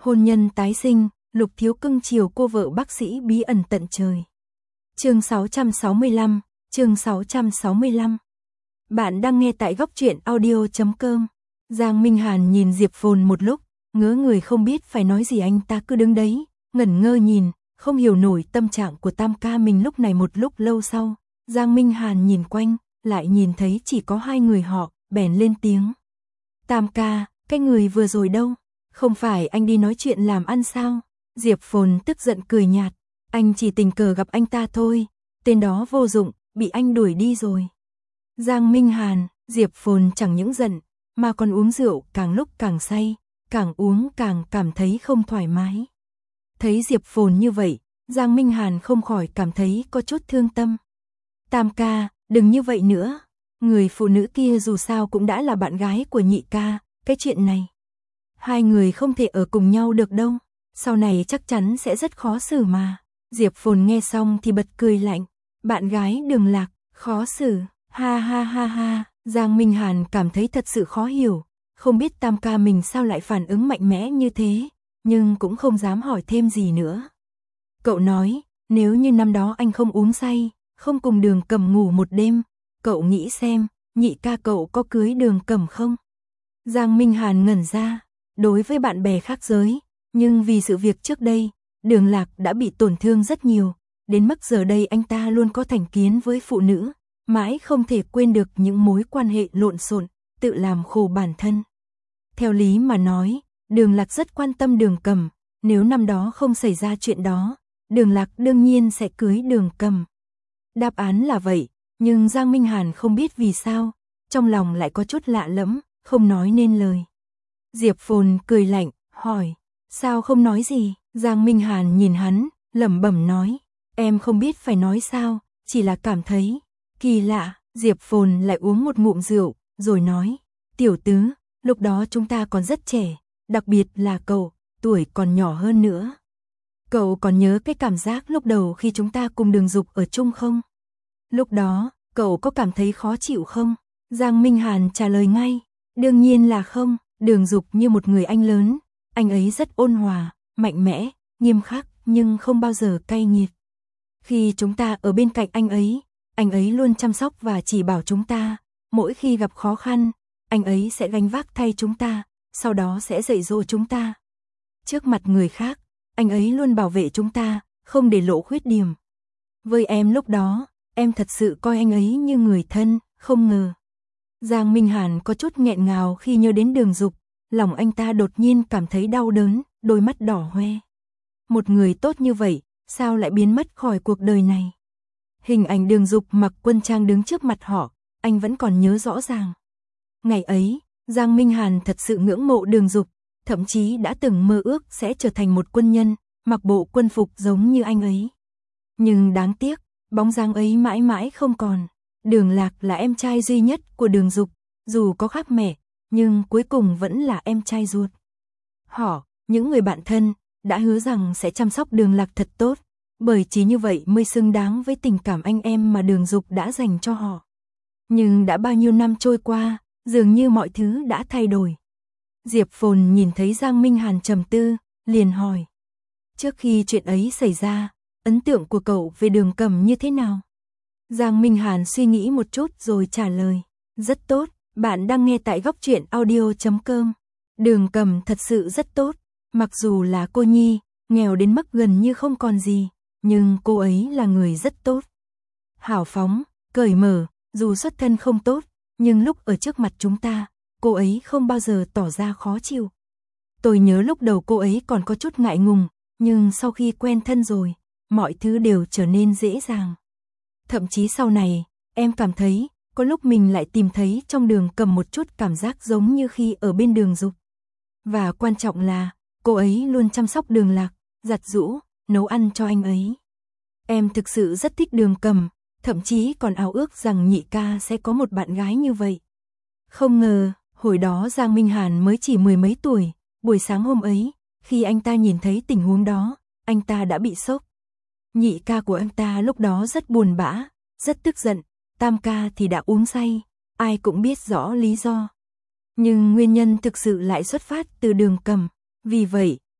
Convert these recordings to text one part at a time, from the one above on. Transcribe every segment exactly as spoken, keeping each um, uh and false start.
Hôn nhân tái sinh, Lục Thiếu cưng chiều cô vợ bác sĩ bí ẩn tận trời. Chương sáu trăm sáu mươi lăm, chương sáu trăm sáu mươi lăm. Bạn đang nghe tại góc truyện audio chấm com. Giang Minh Hàn nhìn Diệp Phồn một lúc, ngớ người không biết phải nói gì, anh ta cứ đứng đấy, ngẩn ngơ nhìn, không hiểu nổi tâm trạng của tam ca mình lúc này. Một lúc lâu sau, Giang Minh Hàn nhìn quanh, lại nhìn thấy chỉ có hai người họ, bèn lên tiếng. Tam ca, cái người vừa rồi đâu? Không phải anh đi nói chuyện làm ăn sao? Diệp Phồn tức giận cười nhạt, anh chỉ tình cờ gặp anh ta thôi, tên đó vô dụng, bị anh đuổi đi rồi. Giang Minh Hàn, Diệp Phồn chẳng những giận, mà còn uống rượu càng lúc càng say, càng uống càng cảm thấy không thoải mái. Thấy Diệp Phồn như vậy, Giang Minh Hàn không khỏi cảm thấy có chút thương tâm. Tam ca, đừng như vậy nữa, người phụ nữ kia dù sao cũng đã là bạn gái của nhị ca, cái chuyện này hai người không thể ở cùng nhau được đâu, sau này chắc chắn sẽ rất khó xử mà. Diệp Phồn nghe xong thì bật cười lạnh, bạn gái Đường Lạc, khó xử, ha ha ha ha. Giang Minh Hàn cảm thấy thật sự khó hiểu, không biết tam ca mình sao lại phản ứng mạnh mẽ như thế, nhưng cũng không dám hỏi thêm gì nữa. Cậu nói, nếu như năm đó anh không uống say, không cùng Đường Cẩm ngủ một đêm, cậu nghĩ xem, nhị ca cậu có cưới Đường Cẩm không? Giang Minh Hàn ngẩn ra, đối với bạn bè khác giới, nhưng vì sự việc trước đây, Đường Lạc đã bị tổn thương rất nhiều, đến mức giờ đây anh ta luôn có thành kiến với phụ nữ, mãi không thể quên được những mối quan hệ lộn xộn, tự làm khổ bản thân. Theo lý mà nói, Đường Lạc rất quan tâm Đường Cẩm, nếu năm đó không xảy ra chuyện đó, Đường Lạc đương nhiên sẽ cưới Đường Cẩm. Đáp án là vậy, nhưng Giang Minh Hàn không biết vì sao, trong lòng lại có chút lạ lẫm, không nói nên lời. Diệp Phồn cười lạnh, hỏi, sao không nói gì? Giang Minh Hàn nhìn hắn, lẩm bẩm nói, em không biết phải nói sao, chỉ là cảm thấy kỳ lạ. Diệp Phồn lại uống một ngụm rượu, rồi nói, tiểu tứ, lúc đó chúng ta còn rất trẻ, đặc biệt là cậu, tuổi còn nhỏ hơn nữa. Cậu còn nhớ cái cảm giác lúc đầu khi chúng ta cùng Đường Dục ở chung không? Lúc đó, cậu có cảm thấy khó chịu không? Giang Minh Hàn trả lời ngay, đương nhiên là không. Đường Dục như một người anh lớn, anh ấy rất ôn hòa, mạnh mẽ, nghiêm khắc, nhưng không bao giờ cay nghiệt. Khi chúng ta ở bên cạnh anh ấy, anh ấy luôn chăm sóc và chỉ bảo chúng ta, mỗi khi gặp khó khăn, anh ấy sẽ gánh vác thay chúng ta, sau đó sẽ dạy dỗ chúng ta. Trước mặt người khác, anh ấy luôn bảo vệ chúng ta, không để lộ khuyết điểm. Với em lúc đó, em thật sự coi anh ấy như người thân, không ngờ. Giang Minh Hàn có chút nghẹn ngào khi nhớ đến Đường Dục, lòng anh ta đột nhiên cảm thấy đau đớn, đôi mắt đỏ hoe. Một người tốt như vậy, sao lại biến mất khỏi cuộc đời này? Hình ảnh Đường Dục mặc quân trang đứng trước mặt họ, anh vẫn còn nhớ rõ ràng. Ngày ấy, Giang Minh Hàn thật sự ngưỡng mộ Đường Dục, thậm chí đã từng mơ ước sẽ trở thành một quân nhân, mặc bộ quân phục giống như anh ấy. Nhưng đáng tiếc, bóng dáng ấy mãi mãi không còn. Đường Lạc là em trai duy nhất của Đường Dục, dù có khác mẹ, nhưng cuối cùng vẫn là em trai ruột. Họ, những người bạn thân, đã hứa rằng sẽ chăm sóc Đường Lạc thật tốt, bởi chỉ như vậy mới xứng đáng với tình cảm anh em mà Đường Dục đã dành cho họ. Nhưng đã bao nhiêu năm trôi qua, dường như mọi thứ đã thay đổi. Diệp Phồn nhìn thấy Giang Minh Hàn trầm tư, liền hỏi. Trước khi chuyện ấy xảy ra, ấn tượng của cậu về Đường Cẩm như thế nào? Giang Minh Hàn suy nghĩ một chút rồi trả lời. Rất tốt, bạn đang nghe tại góc truyện audio chấm com. Đường Cẩm thật sự rất tốt, mặc dù là cô nhi, nghèo đến mức gần như không còn gì, nhưng cô ấy là người rất tốt. Hào phóng, cởi mở, dù xuất thân không tốt, nhưng lúc ở trước mặt chúng ta, cô ấy không bao giờ tỏ ra khó chịu. Tôi nhớ lúc đầu cô ấy còn có chút ngại ngùng, nhưng sau khi quen thân rồi, mọi thứ đều trở nên dễ dàng. Thậm chí sau này, em cảm thấy, có lúc mình lại tìm thấy trong Đường Cẩm một chút cảm giác giống như khi ở bên Đường Dục. Và quan trọng là, cô ấy luôn chăm sóc Đường Lạc, giặt giũ, nấu ăn cho anh ấy. Em thực sự rất thích Đường Cẩm, thậm chí còn ao ước rằng nhị ca sẽ có một bạn gái như vậy. Không ngờ, hồi đó Giang Minh Hàn mới chỉ mười mấy tuổi, buổi sáng hôm ấy, khi anh ta nhìn thấy tình huống đó, anh ta đã bị sốc. Nhị ca của anh ta lúc đó rất buồn bã, rất tức giận, tam ca thì đã uống say, ai cũng biết rõ lý do. Nhưng nguyên nhân thực sự lại xuất phát từ Đường Cẩm, vì vậy,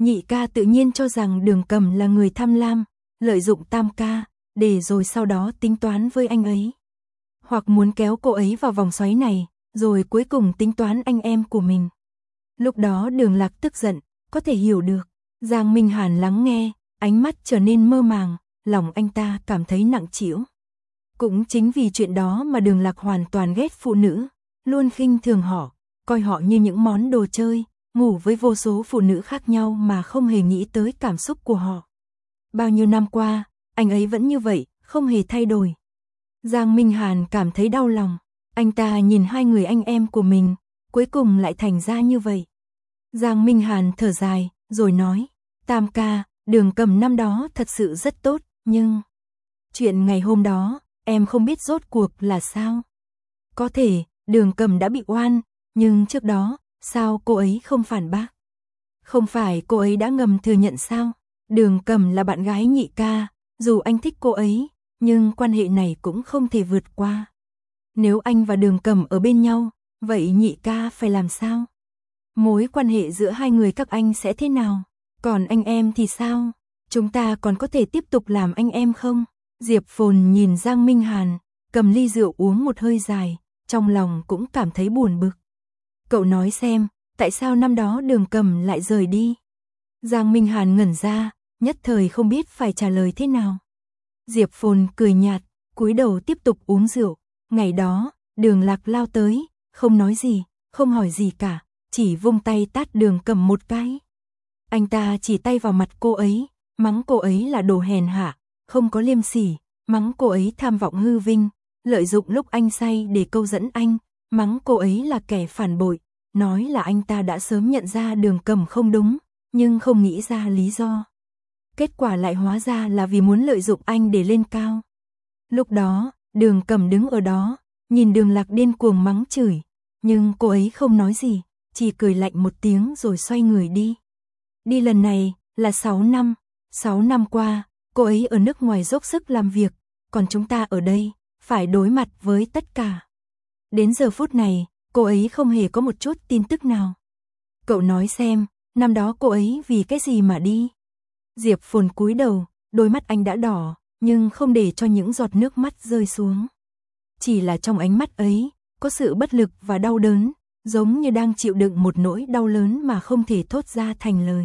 Nhị ca tự nhiên cho rằng Đường Cầm là người tham lam, lợi dụng Tam ca, để rồi sau đó tính toán với anh ấy. Hoặc muốn kéo cô ấy vào vòng xoáy này, rồi cuối cùng tính toán anh em của mình. Lúc đó Đường Lạc tức giận, có thể hiểu được. Giang Minh Hàn lắng nghe, ánh mắt trở nên mơ màng, lòng anh ta cảm thấy nặng trĩu. Cũng chính vì chuyện đó mà Đường Lạc hoàn toàn ghét phụ nữ, luôn khinh thường họ, coi họ như những món đồ chơi, ngủ với vô số phụ nữ khác nhau mà không hề nghĩ tới cảm xúc của họ. Bao nhiêu năm qua, anh ấy vẫn như vậy, không hề thay đổi. Giang Minh Hàn cảm thấy đau lòng, anh ta nhìn hai người anh em của mình, cuối cùng lại thành ra như vậy. Giang Minh Hàn thở dài, rồi nói, Tam ca, Đường Cầm năm đó thật sự rất tốt, nhưng... Chuyện ngày hôm đó, em không biết rốt cuộc là sao. Có thể, Đường Cầm đã bị oan, nhưng trước đó, sao cô ấy không phản bác? Không phải cô ấy đã ngầm thừa nhận sao? Đường Cầm là bạn gái nhị ca, dù anh thích cô ấy, nhưng quan hệ này cũng không thể vượt qua. Nếu anh và Đường Cầm ở bên nhau, vậy nhị ca phải làm sao? Mối quan hệ giữa hai người các anh sẽ thế nào? Còn anh em thì sao? Chúng ta còn có thể tiếp tục làm anh em không? Diệp Phồn nhìn Giang Minh Hàn, cầm ly rượu uống một hơi dài, trong lòng cũng cảm thấy buồn bực. Cậu nói xem, tại sao năm đó Đường Cầm lại rời đi? Giang Minh Hàn ngẩn ra, nhất thời không biết phải trả lời thế nào. Diệp Phồn cười nhạt, cúi đầu tiếp tục uống rượu. Ngày đó, Đường Lạc lao tới, không nói gì, không hỏi gì cả, chỉ vung tay tát Đường Cầm một cái. Anh ta chỉ tay vào mặt cô ấy, mắng cô ấy là đồ hèn hạ, không có liêm sỉ, mắng cô ấy tham vọng hư vinh, lợi dụng lúc anh say để câu dẫn anh, mắng cô ấy là kẻ phản bội, nói là anh ta đã sớm nhận ra Đường Cầm không đúng, nhưng không nghĩ ra lý do. Kết quả lại hóa ra là vì muốn lợi dụng anh để lên cao. Lúc đó, Đường Cầm đứng ở đó, nhìn Đường Lạc điên cuồng mắng chửi, nhưng cô ấy không nói gì, chỉ cười lạnh một tiếng rồi xoay người đi. Đi lần này là sáu năm, sáu năm qua, cô ấy ở nước ngoài dốc sức làm việc, còn chúng ta ở đây, phải đối mặt với tất cả. Đến giờ phút này, cô ấy không hề có một chút tin tức nào. Cậu nói xem, năm đó cô ấy vì cái gì mà đi? Diệp Phồn cúi đầu, đôi mắt anh đã đỏ, nhưng không để cho những giọt nước mắt rơi xuống. Chỉ là trong ánh mắt ấy, có sự bất lực và đau đớn, giống như đang chịu đựng một nỗi đau lớn mà không thể thốt ra thành lời.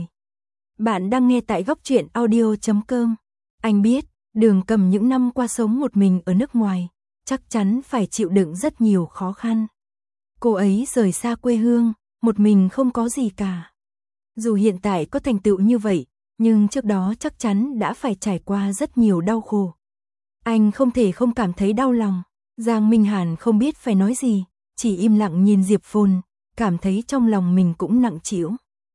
Bạn đang nghe tại góc truyện audio chấm com. Anh biết, Đường Cầm những năm qua sống một mình ở nước ngoài, chắc chắn phải chịu đựng rất nhiều khó khăn. Cô ấy rời xa quê hương, một mình không có gì cả. Dù hiện tại có thành tựu như vậy, nhưng trước đó chắc chắn đã phải trải qua rất nhiều đau khổ. Anh không thể không cảm thấy đau lòng. Giang Minh Hàn không biết phải nói gì, chỉ im lặng nhìn Diệp Phồn, cảm thấy trong lòng mình cũng nặng trĩu.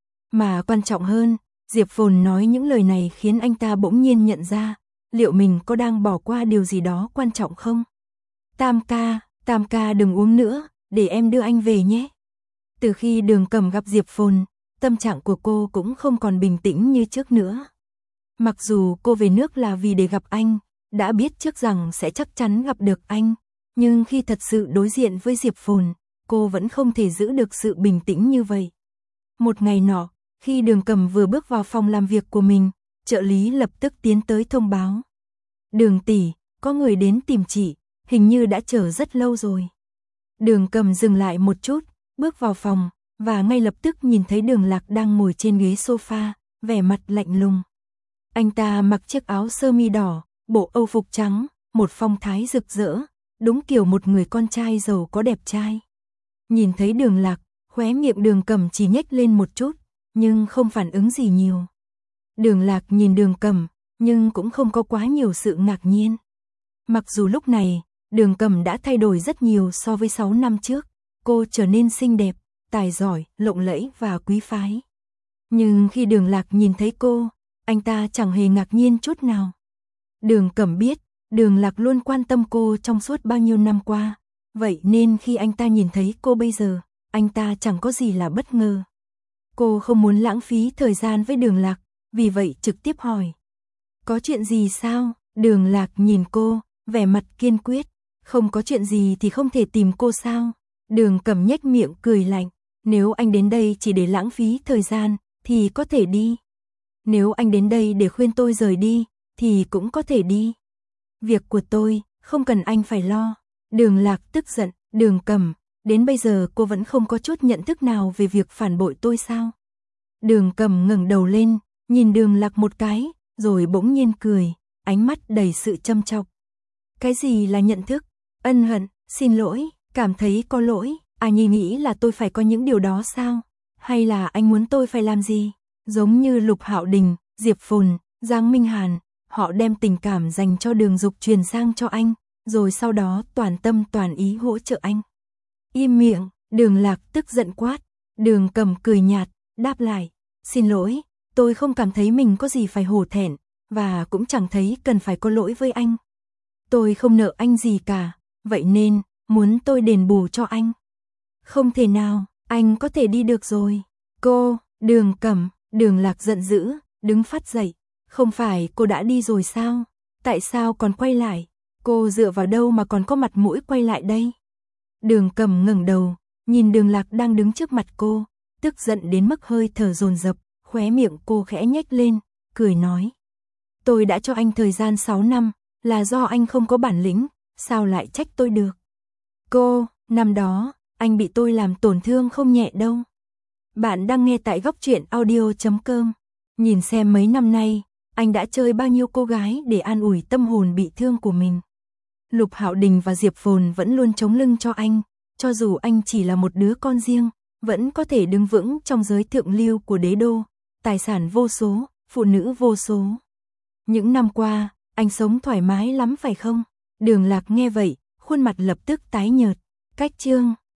Mà quan trọng hơn, Diệp Phồn nói những lời này khiến anh ta bỗng nhiên nhận ra, liệu mình có đang bỏ qua điều gì đó quan trọng không? Tam ca, Tam ca đừng uống nữa, để em đưa anh về nhé. Từ khi Đường Cầm gặp Diệp Phồn, tâm trạng của cô cũng không còn bình tĩnh như trước nữa. Mặc dù cô về nước là vì để gặp anh, đã biết trước rằng sẽ chắc chắn gặp được anh, nhưng khi thật sự đối diện với Diệp Phồn, cô vẫn không thể giữ được sự bình tĩnh như vậy. Một ngày nọ, khi Đường Cầm vừa bước vào phòng làm việc của mình, trợ lý lập tức tiến tới thông báo. Đường tỷ, có người đến tìm chị, hình như đã chờ rất lâu rồi. Đường Cầm dừng lại một chút, bước vào phòng, và ngay lập tức nhìn thấy Đường Lạc đang ngồi trên ghế sofa, vẻ mặt lạnh lùng. Anh ta mặc chiếc áo sơ mi đỏ, bộ âu phục trắng, một phong thái rực rỡ, đúng kiểu một người con trai giàu có đẹp trai. Nhìn thấy Đường Lạc, khóe miệng Đường Cầm chỉ nhếch lên một chút, nhưng không phản ứng gì nhiều. Đường Lạc nhìn Đường Cầm, nhưng cũng không có quá nhiều sự ngạc nhiên. Mặc dù lúc này, Đường Cầm đã thay đổi rất nhiều so với sáu năm trước, cô trở nên xinh đẹp, tài giỏi, lộng lẫy và quý phái. Nhưng khi Đường Lạc nhìn thấy cô, anh ta chẳng hề ngạc nhiên chút nào. Đường Cầm biết, Đường Lạc luôn quan tâm cô trong suốt bao nhiêu năm qua, vậy nên khi anh ta nhìn thấy cô bây giờ, anh ta chẳng có gì là bất ngờ. Cô không muốn lãng phí thời gian với Đường Lạc, vì vậy trực tiếp hỏi. Có chuyện gì sao? Đường Lạc nhìn cô, vẻ mặt kiên quyết. Không có chuyện gì thì không thể tìm cô sao? Đường Cầm nhếch miệng cười lạnh. Nếu anh đến đây chỉ để lãng phí thời gian, thì có thể đi. Nếu anh đến đây để khuyên tôi rời đi, thì cũng có thể đi. Việc của tôi, không cần anh phải lo. Đường Lạc tức giận, Đường Cầm, đến bây giờ cô vẫn không có chút nhận thức nào về việc phản bội tôi sao? Đường Cầm ngẩng đầu lên, nhìn Đường Lạc một cái, rồi bỗng nhiên cười, ánh mắt đầy sự châm chọc. Cái gì là nhận thức? Ân hận, xin lỗi, cảm thấy có lỗi, à Nhi nghĩ là tôi phải có những điều đó sao? Hay là anh muốn tôi phải làm gì? Giống như Lục Hạo Đình, Diệp Phồn, Giang Minh Hàn, họ đem tình cảm dành cho Đường Dục truyền sang cho anh, rồi sau đó toàn tâm toàn ý hỗ trợ anh. Im miệng, Đường Lạc tức giận quát. Đường Cầm cười nhạt, đáp lại, xin lỗi, tôi không cảm thấy mình có gì phải hổ thẹn, và cũng chẳng thấy cần phải có lỗi với anh. Tôi không nợ anh gì cả, vậy nên, muốn tôi đền bù cho anh. Không thể nào, anh có thể đi được rồi. Cô, Đường Cầm, Đường Lạc giận dữ, đứng phát dậy. Không phải cô đã đi rồi sao? Tại sao còn quay lại? Cô dựa vào đâu mà còn có mặt mũi quay lại đây? Đường Cầm ngẩng đầu, nhìn Đường Lạc đang đứng trước mặt cô, tức giận đến mức hơi thở dồn dập, khóe miệng cô khẽ nhếch lên, cười nói. Tôi đã cho anh thời gian sáu năm, là do anh không có bản lĩnh, sao lại trách tôi được? Cô, năm đó, anh bị tôi làm tổn thương không nhẹ đâu. Bạn đang nghe tại góc truyện audio chấm com. Nhìn xem mấy năm nay, anh đã chơi bao nhiêu cô gái để an ủi tâm hồn bị thương của mình. Lục Hạo Đình và Diệp Phồn vẫn luôn chống lưng cho anh, cho dù anh chỉ là một đứa con riêng, vẫn có thể đứng vững trong giới thượng lưu của đế đô, tài sản vô số, phụ nữ vô số. Những năm qua, anh sống thoải mái lắm phải không? Đường Lạc nghe vậy, khuôn mặt lập tức tái nhợt. Cách chương